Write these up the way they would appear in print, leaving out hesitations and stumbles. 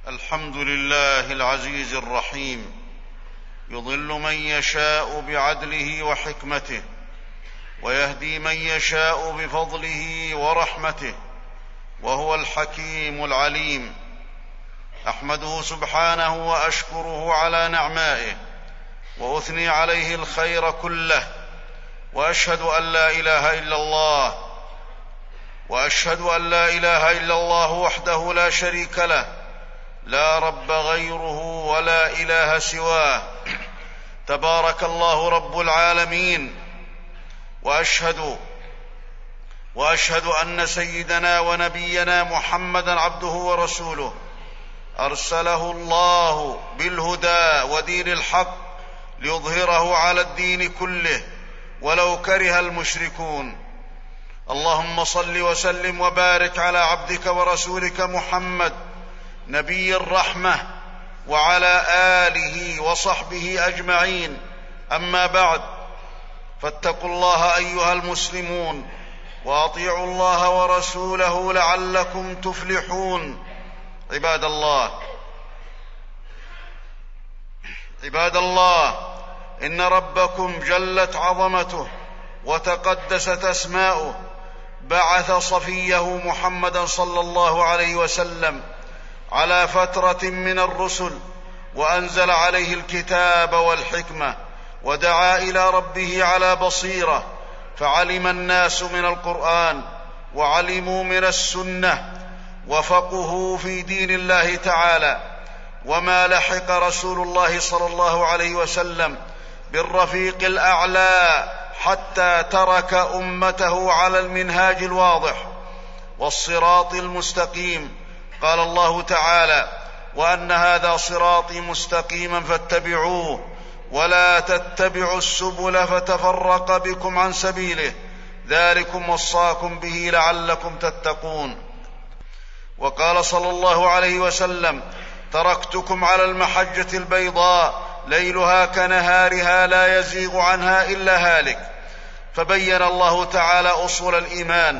الحمد لله العزيز الرحيم، يضل من يشاء بعدله وحكمته، ويهدي من يشاء بفضله ورحمته، وهو الحكيم العليم. أحمده سبحانه وأشكره على نعمائه، وأثني عليه الخير كله، وأشهد أن لا إله إلا الله وحده لا شريك له، لا رب غيره ولا إله سواه، تبارك الله رب العالمين. وأشهد أن سيدنا ونبينا محمدًا عبده ورسوله، أرسله الله بالهدى ودين الحق ليظهره على الدين كله ولو كره المشركون. اللهم صل وسلم وبارك على عبدك ورسولك محمد نبي الرحمة، وعلى آله وصحبه أجمعين. أما بعد، فاتقوا الله أيها المسلمون، وأطيعوا الله ورسوله لعلكم تفلحون. عباد الله، إن ربكم جلت عظمته وتقدست أسماؤه بعث صفيه محمدا صلى الله عليه وسلم على فترة من الرسل، وأنزل عليه الكتاب والحكمة، ودعا إلى ربه على بصيرة، فعلم الناس من القرآن وعلموا من السنة، وفقهوا في دين الله تعالى. وما لحق رسول الله صلى الله عليه وسلم بالرفيق الأعلى حتى ترك أمته على المنهاج الواضح والصراط المستقيم. قال الله تعالى: وأن هذا صراطي مستقيما فاتبعوه ولا تتبعوا السبل فتفرق بكم عن سبيله، ذلكم وصاكم به لعلكم تتقون. وقال صلى الله عليه وسلم: تركتكم على المحجة البيضاء ليلها كنهارها لا يزيغ عنها إلا هالك. فبين الله تعالى أصول الإيمان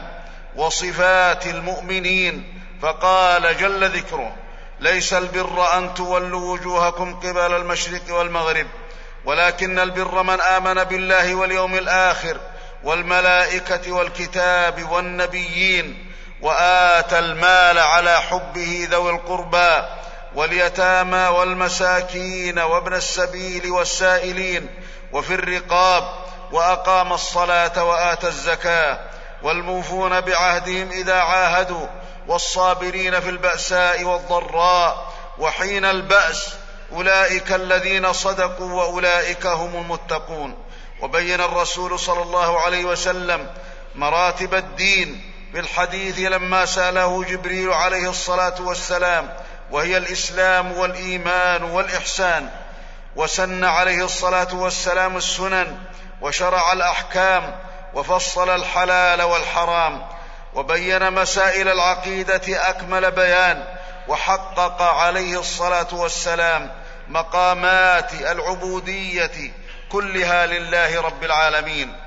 وصفات المؤمنين، فقال جل ذكره: ليس البر أن تولوا وجوهكم قبل المشرق والمغرب، ولكن البر من آمن بالله واليوم الآخر والملائكة والكتاب والنبيين، وآتى المال على حبه ذوي القربى واليتامى والمساكين وابن السبيل والسائلين وفي الرقاب، وأقام الصلاة وآتى الزكاة، والموفون بعهدهم إذا عاهدوا، والصابرين في البأساء والضراء وحين البأس، أولئك الذين صدقوا وأولئك هم المتقون. وبين الرسول صلى الله عليه وسلم مراتب الدين في الحديث لما سأله جبريل عليه الصلاة والسلام، وهي الإسلام والإيمان والإحسان، وسن عليه الصلاة والسلام السنن، وشرع الأحكام، وفصل الحلال والحرام، وبين مسائل العقيدة أكمل بيان، وحقق عليه الصلاة والسلام مقامات العبودية كلها لله رب العالمين.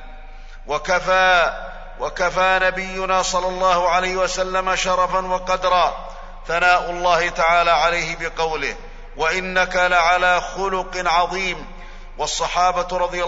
وكفى نبينا صلى الله عليه وسلم شرفا وقدرا ثناء الله تعالى عليه بقوله: وإنك لعلى خلق عظيم. والصحابة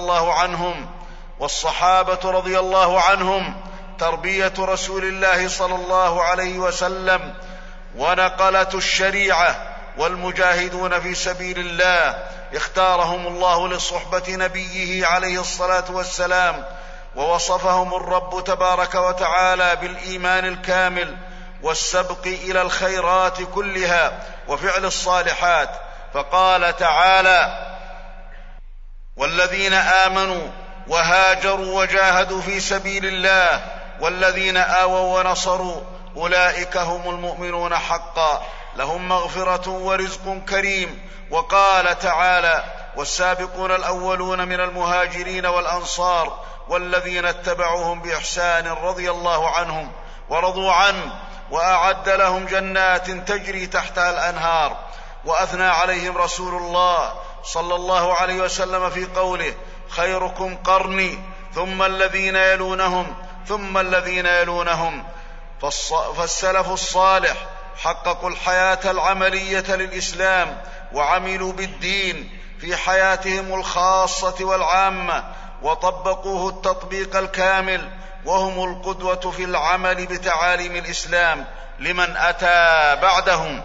رضي الله عنهم تربية رسول الله صلى الله عليه وسلم ونقلة الشريعة، والمجاهدون في سبيل الله اختارهم الله لصحبة نبيه عليه الصلاة والسلام، ووصفهم الرب تبارك وتعالى بالإيمان الكامل والسبق إلى الخيرات كلها وفعل الصالحات. فقال تعالى: والذين آمنوا وهاجروا وجاهدوا في سبيل الله والذين آووا ونصروا أولئك هم المؤمنون حقا، لهم مغفرة ورزق كريم. وقال تعالى: والسابقون الأولون من المهاجرين والأنصار والذين اتبعوهم بإحسان رضي الله عنهم ورضوا عنه، وأعد لهم جنات تجري تحتها الأنهار. وأثنى عليهم رسول الله صلى الله عليه وسلم في قوله: خيركم قرني ثم الذين يلونهم ثم الذين يلونهم. فالسلف الصالح حققوا الحياة العملية للإسلام وعملوا بالدين في حياتهم الخاصة والعامة وطبقوه التطبيق الكامل، وهم القدوة في العمل بتعاليم الإسلام لمن أتى بعدهم،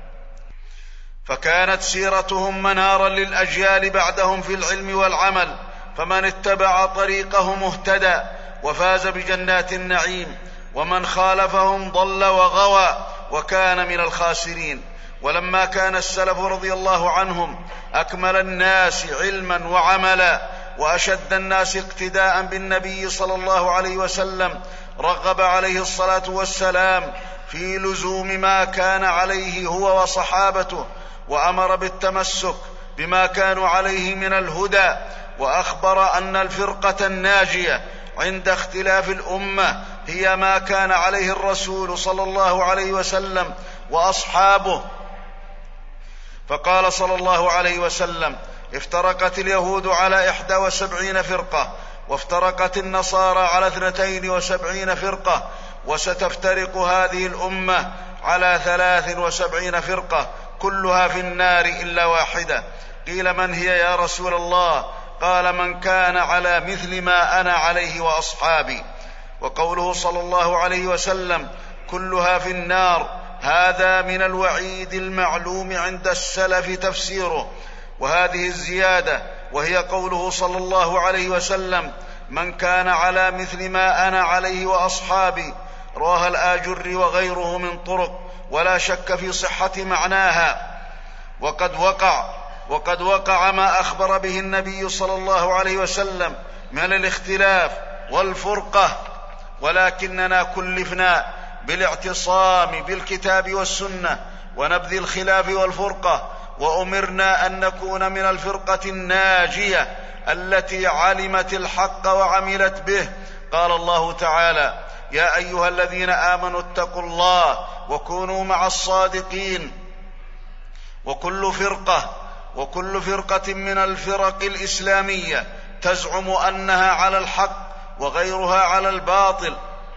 فكانت سيرتهم منارا للأجيال بعدهم في العلم والعمل، فمن اتبع طريقهم اهتدى وفاز بجنات النعيم، ومن خالفهم ضل وغوى وكان من الخاسرين. ولما كان السلف رضي الله عنهم أكمل الناس علما وعملا وأشد الناس اقتداء بالنبي صلى الله عليه وسلم، رغب عليه الصلاة والسلام في لزوم ما كان عليه هو وصحابته، وأمر بالتمسك بما كانوا عليه من الهدى، وأخبر أن الفرقة الناجية عند اختلاف الأمة هي ما كان عليه الرسول صلى الله عليه وسلم وأصحابه. فقال صلى الله عليه وسلم: افترقت اليهود على 71 فرقة، وافترقت النصارى على 72 فرقة، وستفترق هذه الأمة على 73 فرقة، كلها في النار إلا واحدة. قيل: من هي يا رسول الله؟ قال: من كان على مثل ما أنا عليه وأصحابي. وقوله صلى الله عليه وسلم: كلها في النار، هذا من الوعيد المعلوم عند السلف تفسيره. وهذه الزيادة وهي قوله صلى الله عليه وسلم: من كان على مثل ما أنا عليه وأصحابي، رواه الآجري وغيره من طرق، ولا شك في صحة معناها. وقد وقع ما أخبر به النبي صلى الله عليه وسلم من الاختلاف والفرقة، ولكننا كلفنا بالاعتصام بالكتاب والسنة ونبذ الخلاف والفرقة، وأمرنا أن نكون من الفرقة الناجية التي علمت الحق وعملت به. قال الله تعالى: يا أيها الذين آمنوا اتقوا الله وكونوا مع الصادقين. وكل فرقة من الفرق الإسلامية تزعم أنها على الحق وغيرها على الباطل.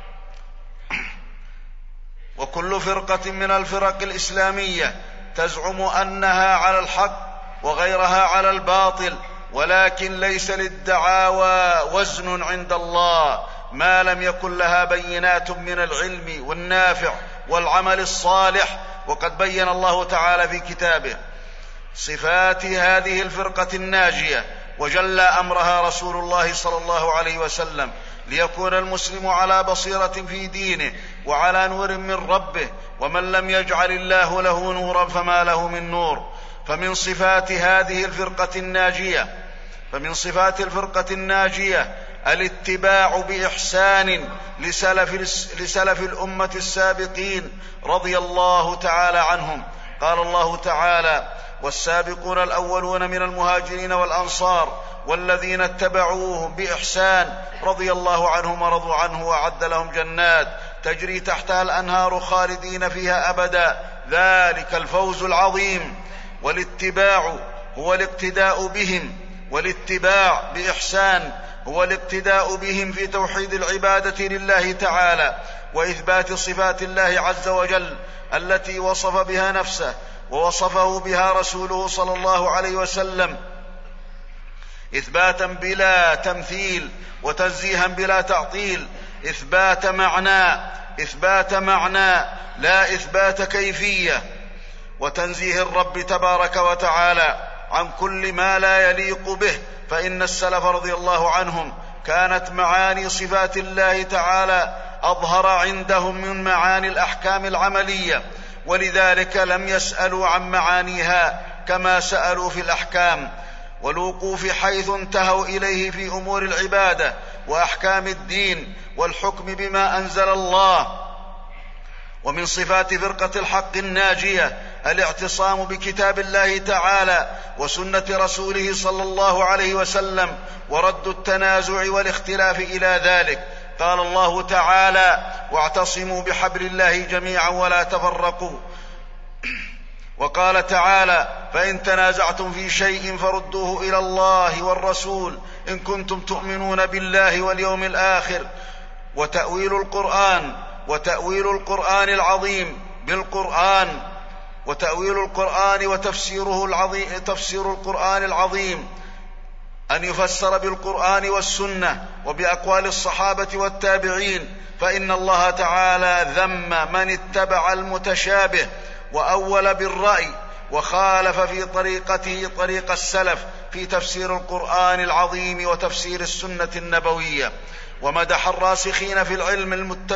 وكل فرقة من الفرق الإسلامية تزعم أنها على الحق وغيرها على الباطل، ولكن ليس للدعاوى وزن عند الله ما لم يكن لها بينات من العلم والنافع والعمل الصالح. وقد بين الله تعالى في كتابه صفات هذه الفرقة الناجية، وجل أمرها رسول الله صلى الله عليه وسلم، ليكون المسلم على بصيرة في دينه وعلى نور من ربه، ومن لم يجعل الله له نورا فما له من نور. فمن صفات الفرقة الناجية الاتباع بإحسان لسلف الأمة السابقين رضي الله تعالى عنهم. قال الله تعالى: والسابقون الأولون من المهاجرين والأنصار والذين اتبعوهم بإحسان رضي الله عنهم ورضوا عنه وأعد لهم جنات تجري تحتها الأنهار خالدين فيها أبدا، ذلك الفوز العظيم. والاتباع هو الاقتداء بهم، والاتباع بإحسان هو الاقتداء بهم في توحيد العبادة لله تعالى وإثبات صفات الله عز وجل التي وصف بها نفسه ووصفه بها رسوله صلى الله عليه وسلم، إثباتا بلا تمثيل وتنزيها بلا تعطيل، إثبات معنى لا إثبات كيفية، وتنزيه الرب تبارك وتعالى عن كل ما لا يليق به. فإن السلف رضي الله عنهم كانت معاني صفات الله تعالى أظهر عندهم من معاني الأحكام العملية، ولذلك لم يسألوا عن معانيها كما سألوا في الأحكام، والوقوف حيث انتهوا إليه في أمور العبادة وأحكام الدين والحكم بما أنزل الله. ومن صفات فرقة الحق الناجية الاعتصام بكتاب الله تعالى وسنة رسوله صلى الله عليه وسلم، ورد التنازع والاختلاف إلى ذلك. قال الله تعالى: واعتصموا بحبل الله جميعا ولا تفرقوا. وقال تعالى: فإن تنازعتم في شيء فردوه إلى الله والرسول إن كنتم تؤمنون بالله واليوم الآخر. وتأويل القرآن العظيم بالقرآن وتأويل القرآن وتفسيره العظيم، تفسير القرآن العظيم أن يفسر بالقرآن والسنة وبأقوال الصحابة والتابعين، فإن الله تعالى ذم من اتبع المتشابه وأول بالرأي وخالف في طريقته طريق السلف في تفسير القرآن العظيم وتفسير السنة النبوية، ومدح الراسخين في العلم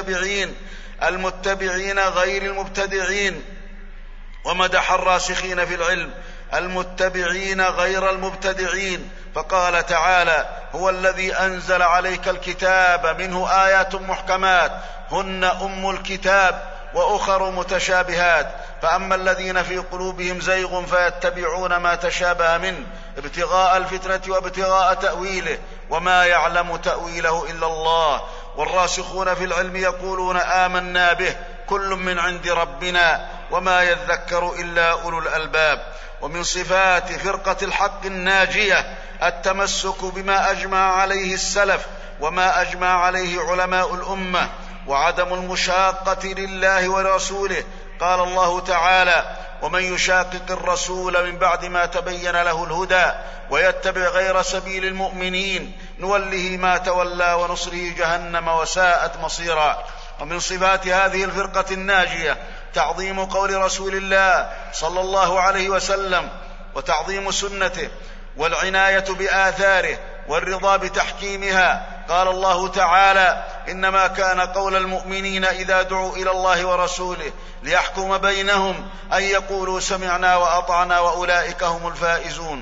المتبعين غير المبتدعين، ومدح الراسخين في العلم المتبعين غير المبتدعين، فقال تعالى: هو الذي أنزل عليك الكتاب منه آيات محكمات هن أم الكتاب وأخر متشابهات، فأما الذين في قلوبهم زيغ فيتبعون ما تشابه منه ابتغاء الفتنة وابتغاء تأويله وما يعلم تأويله إلا الله، والراسخون في العلم يقولون آمنا به كل من عند ربنا وما يذكر إلا أولو الألباب. ومن صفات فرقة الحق الناجية التمسك بما أجمع عليه السلف وما أجمع عليه علماء الأمة، وعدم المشاقة لله ورسوله. قال الله تعالى: ومن يشاقق الرسول من بعد ما تبين له الهدى ويتبع غير سبيل المؤمنين نوله ما تولى ونصره جهنم وساءت مصيرا. ومن صفات هذه الفرقة الناجية تعظيم قول رسول الله صلى الله عليه وسلم وتعظيم سنته والعناية بآثاره والرضا بتحكيمها. قال الله تعالى: إنما كان قول المؤمنين إذا دعوا إلى الله ورسوله ليحكم بينهم أن يقولوا سمعنا وأطعنا وأولئك هم الفائزون،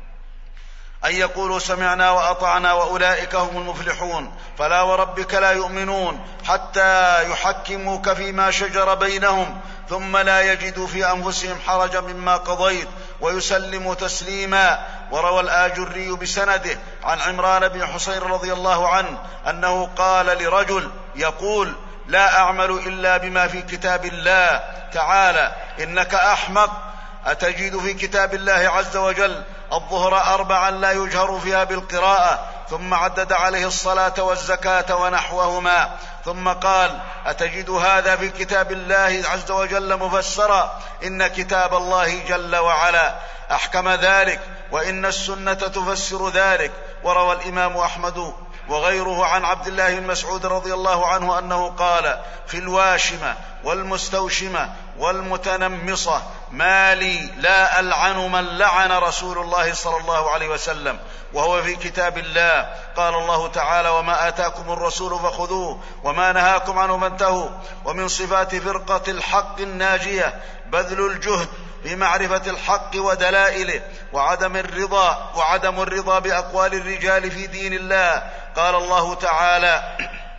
أن يقولوا سمعنا وأطعنا وأولئك هم المفلحون. فلا وربك لا يؤمنون حتى يحكموك فيما شجر بينهم ثم لا يجدوا في أنفسهم حرجا مما قضيت ويسلموا تسليما. وروى الآجري بسنده عن عمران بن حصين رضي الله عنه أنه قال لرجل يقول: لا أعمل إلا بما في كتاب الله تعالى: إنك أحمق، أتجد في كتاب الله عز وجل الظهر 4 لا يجهر فيها بالقراءة، ثم عدد عليه الصلاة والزكاة ونحوهما، ثم قال: أتجد هذا في كتاب الله عز وجل مفسرا؟ إن كتاب الله جل وعلا أحكم ذلك، وإن السنة تفسر ذلك. وروى الإمام أحمد وغيره عن عبد الله بن مسعود رضي الله عنه أنه قال: في الواشمة والمستوشمة والمتنمصة ما لي لا ألعن من لعن رسول الله صلى الله عليه وسلم وهو في كتاب الله. قال الله تعالى: وما آتاكم الرسول فخذوه وما نهاكم عنه فانتهوا. ومن صفات فرقة الحق الناجية بذل الجهد في معرفة الحق ودلائله وعدم الرضا بأقوال الرجال في دين الله. قال الله تعالى: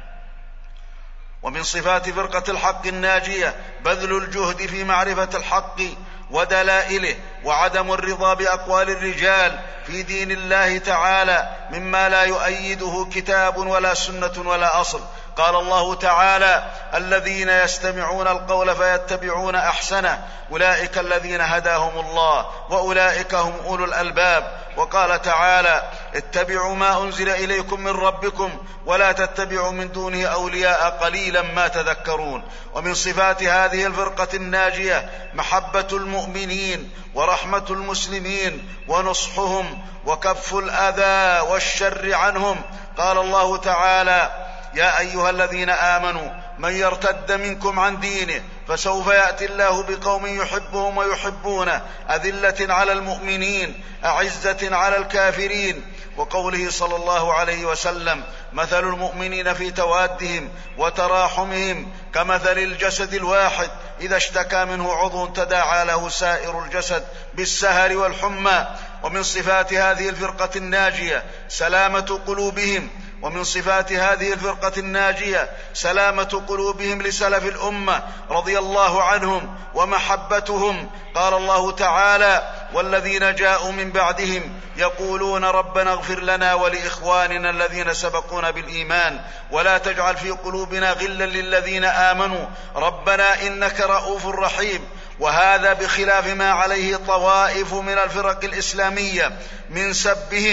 ومن صفات فرقة الحق الناجية بذل الجهد في معرفة الحق ودلائله وعدم الرضا بأقوال الرجال في دين الله تعالى مما لا يؤيده كتاب ولا سنة ولا أصل. قال الله تعالى: الذين يستمعون القول فيتبعون أحسنه أولئك الذين هداهم الله وأولئك هم أولو الألباب. وقال تعالى: اتبعوا ما أنزل إليكم من ربكم ولا تتبعوا من دونه أولياء قليلا ما تذكرون. ومن صفات هذه الفرقة الناجية محبة المؤمنين ورحمة المسلمين ونصحهم وكف الأذى والشر عنهم. قال الله تعالى: يا أيها الذين آمنوا من يرتد منكم عن دينه فسوف يأتي الله بقوم يحبهم ويحبونه أذلة على المؤمنين أعزة على الكافرين. وقوله صلى الله عليه وسلم: مثل المؤمنين في توادهم وتراحمهم كمثل الجسد الواحد إذا اشتكى منه عضو تداعى له سائر الجسد بالسهر والحمى. ومن صفات هذه الفرقة الناجية سلامة قلوبهم ومن صفات هذه الفرقة الناجية سلامة قلوبهم لسلف الأمة رضي الله عنهم ومحبتهم. قال الله تعالى: والذين جاءوا من بعدهم يقولون ربنا اغفر لنا ولإخواننا الذين سبقونا بالإيمان ولا تجعل في قلوبنا غلا للذين آمنوا ربنا إنك رؤوف رحيم. وهذا بخلاف ما عليه طوائف من الفرق الإسلامية من سبهم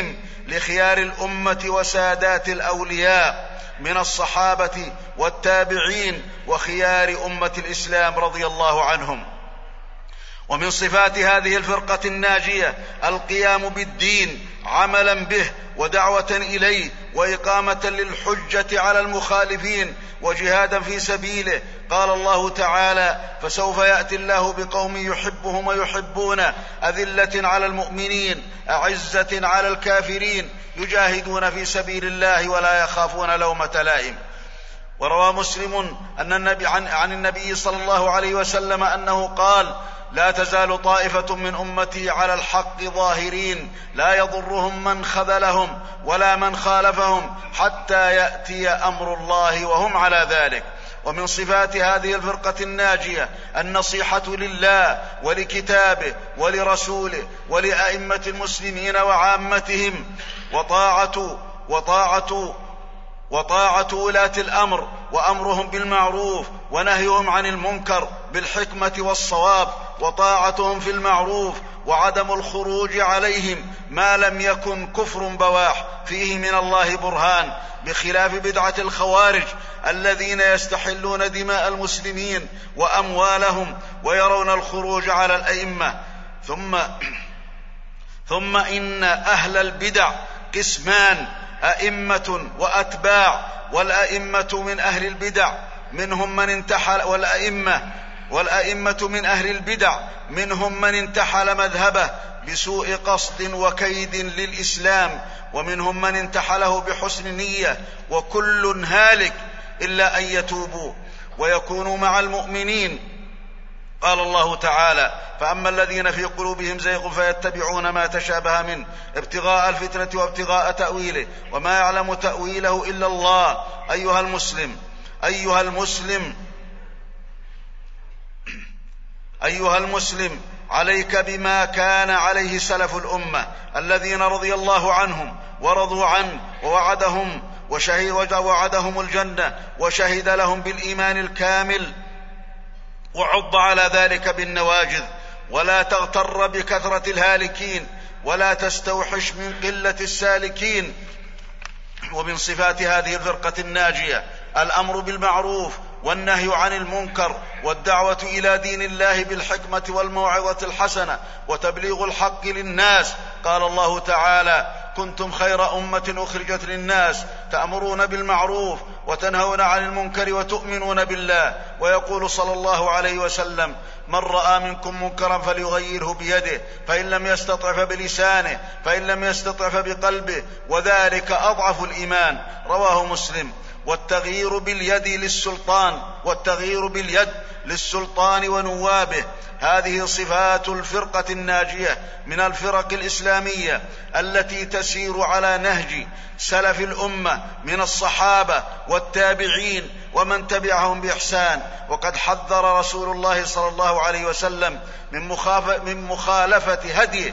لخيار الأمة وسادات الأولياء من الصحابة والتابعين وخيار أمة الإسلام رضي الله عنهم. ومن صفات هذه الفرقة الناجية القيام بالدين عملا به ودعوة إليه وإقامة للحجة على المخالفين وجهادا في سبيله. قال الله تعالى: فسوف يأتي الله بقوم يحبهم ويحبونه أذلة على المؤمنين أعزة على الكافرين يجاهدون في سبيل الله ولا يخافون لومة لائم. وروى مسلم عن النبي صلى الله عليه وسلم أنه قال: لا تزال طائفة من أمتي على الحق ظاهرين لا يضرهم من خذلهم ولا من خالفهم حتى يأتي أمر الله وهم على ذلك. ومن صفات هذه الفرقة الناجية النصيحة لله ولكتابه ولرسوله ولأئمة المسلمين وعامتهم وطاعة ولاة الأمر وأمرهم بالمعروف ونهيهم عن المنكر بالحكمة والصواب وطاعتهم في المعروف وعدم الخروج عليهم ما لم يكن كفر بواح فيه من الله برهان، بخلاف بدعة الخوارج الذين يستحلون دماء المسلمين وأموالهم ويرون الخروج على الأئمة. ثم إن أهل البدع قسمان: أئمة وأتباع. والأئمة من أهل البدع منهم من انتحل والأئمة من أهل البدع منهم من انتحل مذهبه بسوء قصد وكيد للإسلام، ومنهم من انتحله بحسن نية، وكل هالك إلا أن يتوبوا ويكونوا مع المؤمنين. قال الله تعالى: فأما الذين في قلوبهم زيغ فيتبعون ما تشابه منه ابتغاء الفتنة وابتغاء تأويله وما يعلم تأويله إلا الله. أيها المسلم عليك بما كان عليه سلف الأمة الذين رضي الله عنهم ورضوا عنه ووعدهم الجنة وشهد لهم بالإيمان الكامل وعض على ذلك بالنواجذ. ولا تغتر بكثرة الهالكين ولا تستوحش من قلة السالكين. ومن صفات هذه الفرقة الناجية الأمر بالمعروف والنهي عن المنكر والدعوة إلى دين الله بالحكمة والموعظة الحسنة وتبليغ الحق للناس. قال الله تعالى: كنتم خير أمة أخرجت للناس تأمرون بالمعروف وتنهون عن المنكر وتؤمنون بالله. ويقول صلى الله عليه وسلم: من رأى منكم منكرا فليغيره بيده فإن لم يستطع فبلسانه فإن لم يستطع فبقلبه وذلك أضعف الإيمان. رواه مسلم. والتغيير باليد للسلطان ونوابه. هذه صفات الفرقة الناجية من الفرق الإسلامية التي تسير على نهج سلف الأمة من الصحابة والتابعين ومن تبعهم بإحسان. وقد حذر رسول الله صلى الله عليه وسلم من مخالفة هديه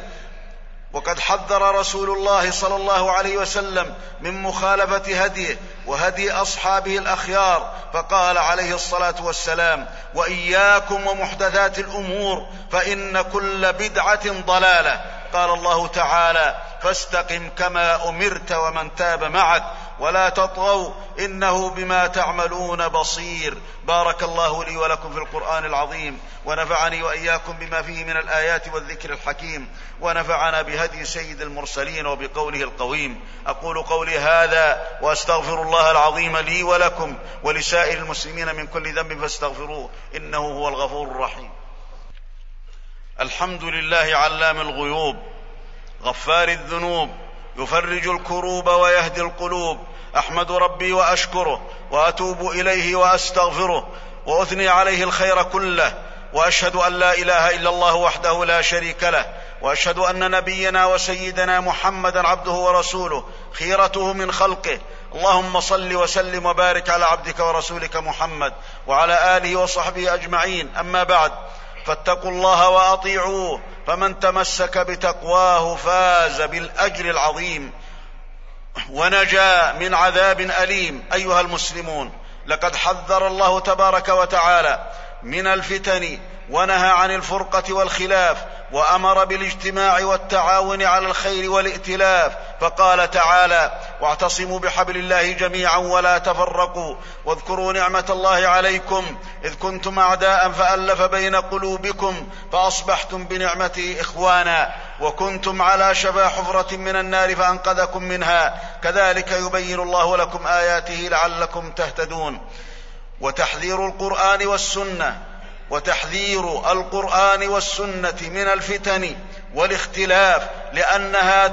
وهدي أصحابه الأخيار، فقال عليه الصلاة والسلام: وإياكم ومحدثات الأمور فإن كل بدعة ضلالة. قال الله تعالى: فاستقم كما أمرت ومن تاب معك ولا تطغوا إنه بما تعملون بصير. بارك الله لي ولكم في القرآن العظيم، ونفعني وإياكم بما فيه من الآيات والذكر الحكيم، ونفعنا بهدي سيد المرسلين وبقوله القويم. أقول قولي هذا وأستغفر الله العظيم لي ولكم ولسائر المسلمين من كل ذنب فاستغفروه إنه هو الغفور الرحيم. الحمد لله علام الغيوب غفار الذنوب يفرج الكروب ويهدي القلوب. أحمد ربي وأشكره وأتوب إليه وأستغفره وأثني عليه الخير كله، وأشهد أن لا إله إلا الله وحده لا شريك له، وأشهد أن نبينا وسيدنا محمدا عبده ورسوله خيرته من خلقه. اللهم صل وسلم وبارك على عبدك ورسولك محمد وعلى آله وصحبه أجمعين. أما بعد، فاتقوا الله وأطيعوه، فمن تمسك بتقواه فاز بالأجر العظيم ونجا من عذاب أليم. أيها المسلمون، لقد حذر الله تبارك وتعالى من الفتن ونهى عن الفرقة والخلاف، وأمر بالاجتماع والتعاون على الخير والائتلاف، فقال تعالى: واعتصموا بحبل الله جميعا ولا تفرقوا واذكروا نعمة الله عليكم إذ كنتم أعداء فألف بين قلوبكم فأصبحتم بنعمته إخوانا وكنتم على شفا حفرة من النار فأنقذكم منها كذلك يبين الله لكم آياته لعلكم تهتدون. وتحذير القرآن والسنة من الفتن والاختلاف لأنها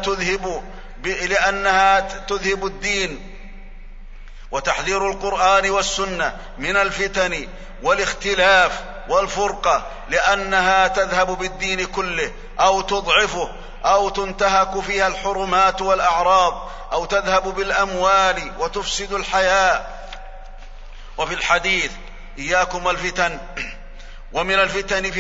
تذهب الدين. وتحذير القرآن والسنة من الفتن والاختلاف والفرقة لأنها تذهب بالدين كله أو تضعفه أو تنتهك فيها الحرمات والأعراض أو تذهب بالأموال وتفسد الحياة. وفي الحديث: إياكم والفتن. ومن الفتن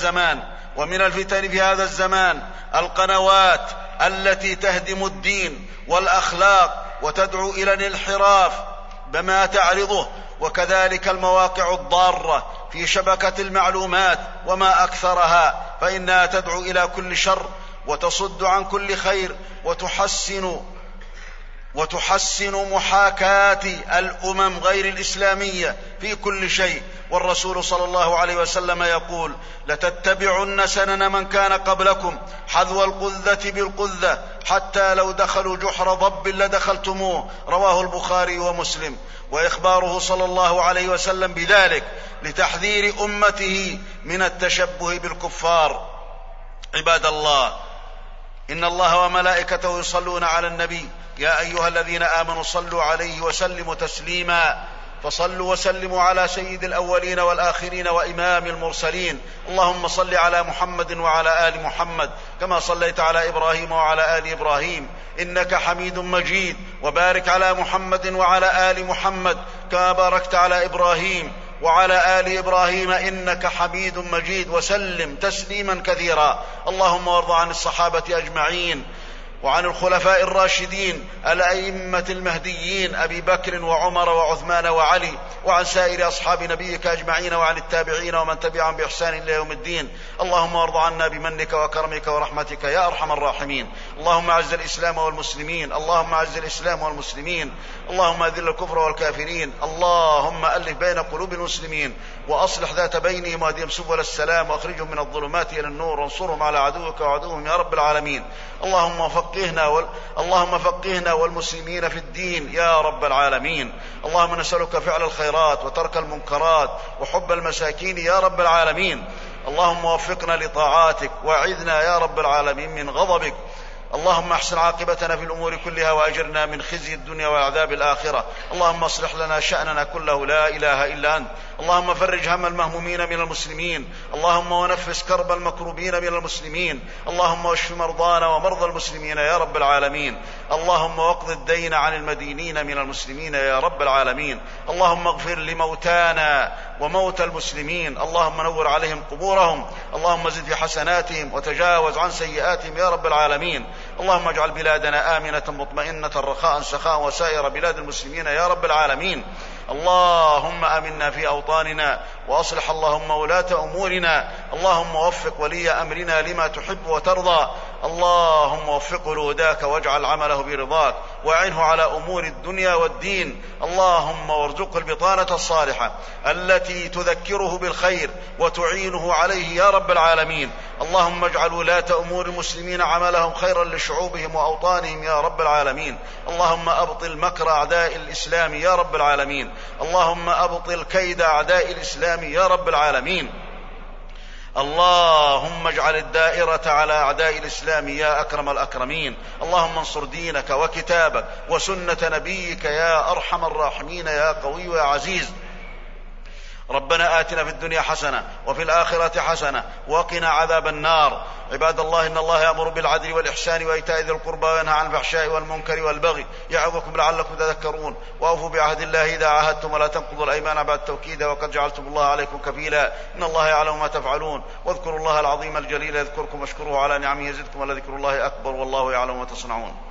في هذا الزمان القنوات التي تهدم الدين والأخلاق وتدعو إلى الانحراف بما تعرضه، وكذلك المواقع الضارة في شبكة المعلومات وما أكثرها، فإنها تدعو إلى كل شر وتصد عن كل خير وتحسن محاكاة الأمم غير الإسلامية في كل شيء. والرسول صلى الله عليه وسلم يقول: لتتبعن سنن من كان قبلكم حذو القذة بالقذة حتى لو دخلوا جحر ضب لدخلتموه، رواه البخاري ومسلم. وإخباره صلى الله عليه وسلم بذلك لتحذير أمته من التشبه بالكفار. عباد الله، إن الله وملائكته يصلون على النبي، يا أيها الذين آمنوا صلوا عليه وسلموا تسليما. فصلوا وسلموا على سيد الأولين والآخرين وإمام المرسلين. اللهم صل على محمد وعلى آل محمد كما صليت على إبراهيم وعلى آل إبراهيم إنك حميد مجيد، وبارك على محمد وعلى آل محمد كما باركت على إبراهيم وعلى آل إبراهيم إنك حميد مجيد، وسلم تسليما كثيرا. اللهم وارض عن الصحابة أجمعين وعن الخلفاء الراشدين الأئمة المهديين أبي بكر وعمر وعثمان وعلي، وعن سائر أصحاب نبيك أجمعين، وعن التابعين ومن تبعهم بإحسان إلى يوم الدين. اللهم وارض عنا بمنك وكرمك ورحمتك يا أرحم الراحمين. اللهم أعز الإسلام والمسلمين، اللهم أعز الإسلام والمسلمين، اللهم أذل الكفر والكافرين، اللهم ألف بين قلوب المسلمين وأصلح ذات بينهم واهدهم سبل السلام واخرجهم من الظلمات إلى النور وانصرهم على عدوك وعدوهم يا رب العالمين. اللهم فقهنا والمسلمين في الدين يا رب العالمين. اللهم نسألك فعل الخيرات وترك المنكرات وحب المساكين يا رب العالمين. اللهم وفقنا لطاعاتك وأعذنا يا رب العالمين من غضبك. اللهم احسن عاقبتنا في الأمور كلها وأجرنا من خزي الدنيا وعذاب الآخرة. اللهم اصلح لنا شأننا كله لا إله إلا أنت. اللهم فرج هم المهمومين من المسلمين، اللهم ونفس كرب المكروبين من المسلمين، اللهم واشف مرضانا ومرضى المسلمين يا رب العالمين. اللهم واقض الدين عن المدينين من المسلمين يا رب العالمين. اللهم اغفر لموتانا وموتى المسلمين، اللهم نور عليهم قبورهم، اللهم زد في حسناتهم وتجاوز عن سيئاتهم يا رب العالمين. اللهم اجعل بلادنا آمنة مطمئنة رخاء سخاء وسائر بلاد المسلمين يا رب العالمين. اللهم آمنا في أوطاننا وأصلح اللهم ولاة أمورنا. اللهم وفق ولي أمرنا لما تحب وترضى. اللهم وفقه لهداك واجعل عمله برضاك وأعنه على أمور الدنيا والدين. اللهم وارزقه البطانة الصالحة التي تذكره بالخير وتعينه عليه يا رب العالمين. اللهم اجعل ولاة أمور المسلمين عملهم خيرا لشعوبهم وأوطانهم يا رب العالمين. اللهم أبطل مكر أعداء الإسلام يا رب العالمين. اللهم أبطل كيد أعداء الإسلام يا رب العالمين. اللهم اجعل الدائرة على أعداء الإسلام يا أكرم الأكرمين. اللهم انصر دينك وكتابك وسنة نبيك يا أرحم الراحمين يا قوي يا عزيز. ربنا آتنا في الدنيا حسنة وفي الآخرة حسنة وقنا عذاب النار. عباد الله، إن الله يأمر بالعدل والإحسان وإيتاء ذي القربى وينهى عن الفحشاء والمنكر والبغي يعظكم لعلكم تذكرون. وأوفوا بعهد الله إذا عاهدتم ولا تنقضوا الأيمان بعد توكيدها وقد جعلتم الله عليكم كفيلا إن الله يعلم ما تفعلون. واذكروا الله العظيم الجليل يذكركم واشكروه على نعمه يزدكم ولذكر الله أكبر والله يعلم ما تصنعون.